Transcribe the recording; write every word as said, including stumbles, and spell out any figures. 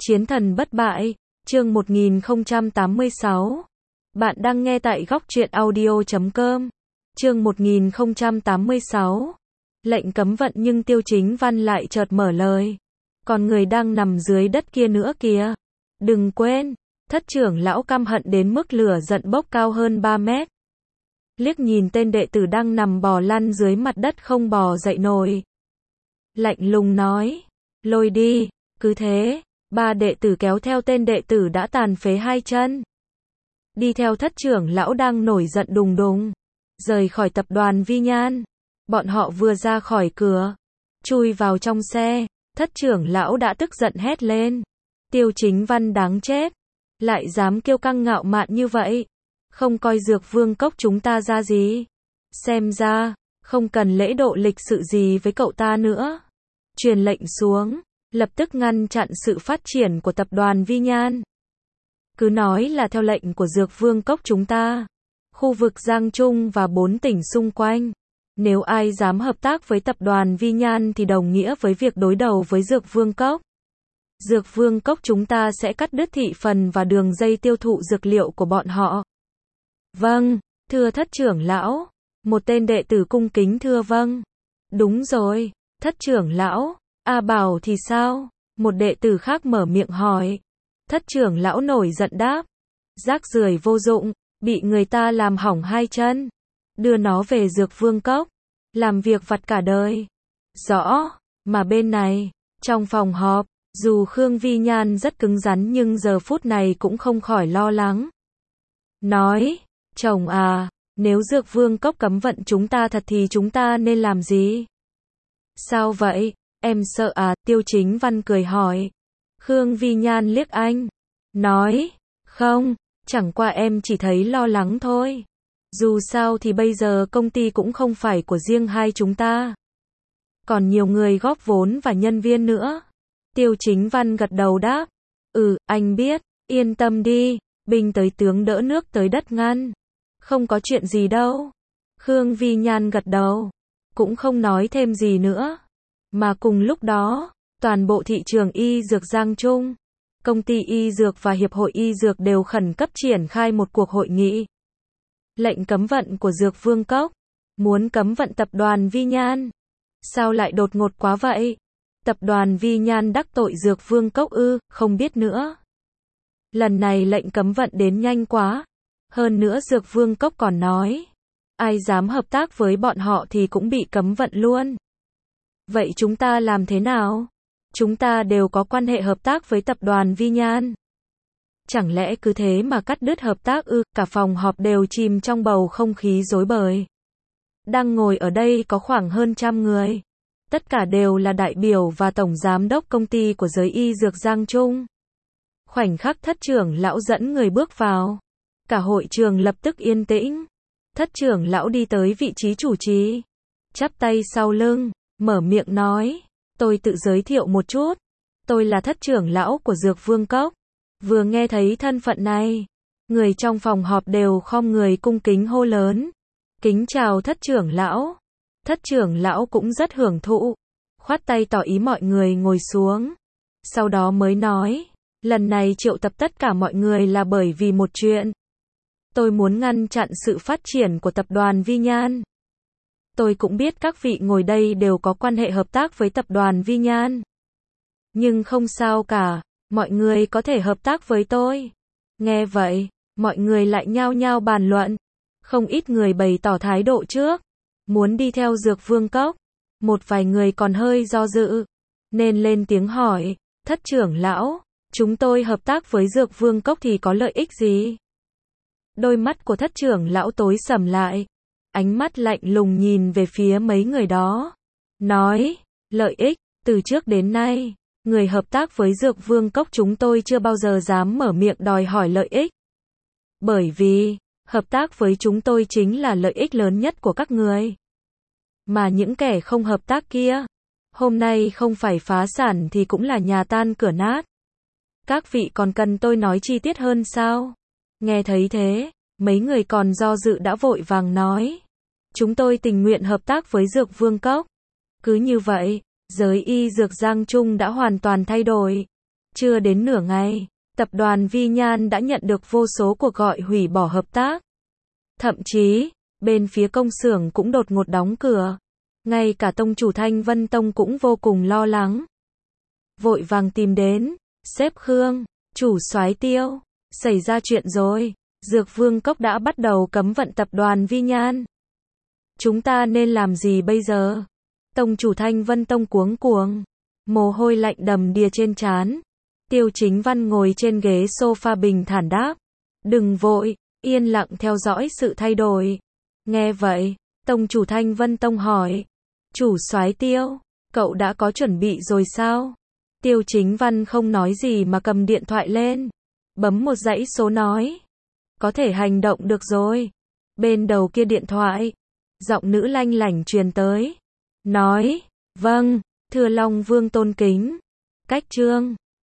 Chiến thần bất bại, chương một nghìn không trăm tám mươi sáu. Bạn đang nghe tại góc truyện audio chấm com. Chương một nghìn không trăm tám mươi sáu. Lệnh cấm vận nhưng Tiêu Chính Văn lại chợt mở lời. Còn người đang nằm dưới đất kia nữa kìa. Đừng quên, thất trưởng lão căm hận đến mức lửa giận bốc cao hơn ba mét. Liếc nhìn tên đệ tử đang nằm bò lăn dưới mặt đất không bò dậy nổi. Lạnh lùng nói, lôi đi, cứ thế. Ba đệ tử kéo theo tên đệ tử đã tàn phế hai chân. Đi theo thất trưởng lão đang nổi giận đùng đùng. Rời khỏi tập đoàn Vi Nhan. Bọn họ vừa ra khỏi cửa. Chui vào trong xe. Thất trưởng lão đã tức giận hét lên. Tiêu Chính Văn đáng chết. Lại dám kiêu căng ngạo mạn như vậy. Không coi Dược Vương Cốc chúng ta ra gì. Xem ra, không cần lễ độ lịch sự gì với cậu ta nữa. Truyền lệnh xuống. Lập tức ngăn chặn sự phát triển của tập đoàn Vi Nhan. Cứ nói là theo lệnh của Dược Vương Cốc chúng ta. Khu vực Giang Trung và bốn tỉnh xung quanh. Nếu ai dám hợp tác với tập đoàn Vi Nhan thì đồng nghĩa với việc đối đầu với Dược Vương Cốc. Dược Vương Cốc chúng ta sẽ cắt đứt thị phần và đường dây tiêu thụ dược liệu của bọn họ. Vâng, thưa thất trưởng lão. Một tên đệ tử cung kính thưa vâng. Đúng rồi, thất trưởng lão. A Bảo thì sao? Một đệ tử khác mở miệng hỏi. Thất trưởng lão nổi giận đáp. Rác rưởi vô dụng, bị người ta làm hỏng hai chân. Đưa nó về Dược Vương Cốc. Làm việc vặt cả đời. Rõ, mà bên này, trong phòng họp, dù Khương Vi Nhan rất cứng rắn nhưng giờ phút này cũng không khỏi lo lắng. Nói, chồng à, nếu Dược Vương Cốc cấm vận chúng ta thật thì chúng ta nên làm gì? Sao vậy? Em sợ à, Tiêu Chính Văn cười hỏi. Khương Vi Nhan liếc anh. Nói, không, chẳng qua em chỉ thấy lo lắng thôi. Dù sao thì bây giờ công ty cũng không phải của riêng hai chúng ta. Còn nhiều người góp vốn và nhân viên nữa. Tiêu Chính Văn gật đầu đáp. Ừ, anh biết, yên tâm đi, binh tới tướng đỡ nước tới đất ngăn. Không có chuyện gì đâu. Khương Vi Nhan gật đầu. Cũng không nói thêm gì nữa. Mà cùng lúc đó, toàn bộ thị trường y dược Giang Trung, công ty y dược và hiệp hội y dược đều khẩn cấp triển khai một cuộc hội nghị. Lệnh cấm vận của Dược Vương Cốc, muốn cấm vận tập đoàn Vi Nhan. Sao lại đột ngột quá vậy? Tập đoàn Vi Nhan đắc tội Dược Vương Cốc ư, không biết nữa. Lần này lệnh cấm vận đến nhanh quá. Hơn nữa Dược Vương Cốc còn nói, ai dám hợp tác với bọn họ thì cũng bị cấm vận luôn. Vậy chúng ta làm thế nào? Chúng ta đều có quan hệ hợp tác với tập đoàn Vi Nhan. Chẳng lẽ cứ thế mà cắt đứt hợp tác ư? Cả phòng họp đều chìm trong bầu không khí rối bời. Đang ngồi ở đây có khoảng hơn trăm người. Tất cả đều là đại biểu và tổng giám đốc công ty của giới y dược Giang Trung. Khoảnh khắc thất trưởng lão dẫn người bước vào. Cả hội trường lập tức yên tĩnh. Thất trưởng lão đi tới vị trí chủ trì. Chắp tay sau lưng. Mở miệng nói, tôi tự giới thiệu một chút. Tôi là thất trưởng lão của Dược Vương Cốc. Vừa nghe thấy thân phận này, người trong phòng họp đều khom người cung kính hô lớn. Kính chào thất trưởng lão. Thất trưởng lão cũng rất hưởng thụ. Khoát tay tỏ ý mọi người ngồi xuống. Sau đó mới nói, lần này triệu tập tất cả mọi người là bởi vì một chuyện. Tôi muốn ngăn chặn sự phát triển của tập đoàn Vi Nhan. Tôi cũng biết các vị ngồi đây đều có quan hệ hợp tác với tập đoàn Vi Nhan. Nhưng không sao cả, mọi người có thể hợp tác với tôi. Nghe vậy, mọi người lại nhao nhao bàn luận. Không ít người bày tỏ thái độ trước, muốn đi theo Dược Vương Cốc. Một vài người còn hơi do dự, nên lên tiếng hỏi, thất trưởng lão, chúng tôi hợp tác với Dược Vương Cốc thì có lợi ích gì? Đôi mắt của thất trưởng lão tối sầm lại. Ánh mắt lạnh lùng nhìn về phía mấy người đó. Nói, lợi ích, từ trước đến nay, người hợp tác với Dược Vương Cốc chúng tôi chưa bao giờ dám mở miệng đòi hỏi lợi ích. Bởi vì, hợp tác với chúng tôi chính là lợi ích lớn nhất của các người. Mà những kẻ không hợp tác kia, hôm nay không phải phá sản thì cũng là nhà tan cửa nát. Các vị còn cần tôi nói chi tiết hơn sao? Nghe thấy thế. Mấy người còn do dự đã vội vàng nói. Chúng tôi tình nguyện hợp tác với Dược Vương Cốc. Cứ như vậy, giới y dược Giang Trung đã hoàn toàn thay đổi. Chưa đến nửa ngày, tập đoàn Vi Nhan đã nhận được vô số cuộc gọi hủy bỏ hợp tác. Thậm chí, bên phía công xưởng cũng đột ngột đóng cửa. Ngay cả tông chủ Thanh Vân Tông cũng vô cùng lo lắng. Vội vàng tìm đến, sếp Khương, chủ soái Tiêu, xảy ra chuyện rồi, Dược Vương Cốc đã bắt đầu cấm vận tập đoàn Vi Nhan. Chúng ta nên làm gì bây giờ? Tông chủ Thanh Vân Tông cuống cuồng, mồ hôi lạnh đầm đìa trên trán. Tiêu Chính Văn ngồi trên ghế sofa bình thản đáp, đừng vội, yên lặng theo dõi sự thay đổi. Nghe vậy, tông chủ Thanh Vân Tông hỏi, chủ soái Tiêu, cậu đã có chuẩn bị rồi sao? Tiêu Chính Văn không nói gì mà cầm điện thoại lên, bấm một dãy số nói, có thể hành động được rồi. Bên đầu kia điện thoại, giọng nữ lanh lảnh truyền tới, nói, vâng, thưa Long Vương tôn kính, cách trương.